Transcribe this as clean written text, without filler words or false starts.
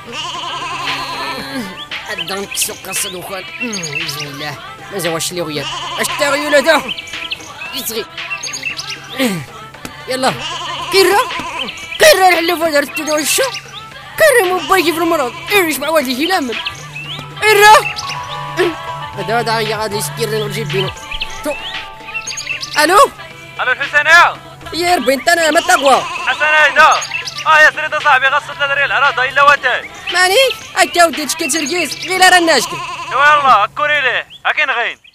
الدم كسو قصد وخال بسم الله ما زواش لي غياب اش تاغيول هذا يصغي يلا كرر الحلف هذا رتدو الشو كرر مبايجي في المرض ايش مع والدي لامن إرا هذا يا غادي يسكرني ونجيب بينو الو الحسين يا ربي انت انا ما تقوى حسن هيدا يا سريد صاحبي غصت لدري العراضه الا واتاي ماني هكا وديتش كتركيز غير راه ناشكي والله كوري ليه هاكين غين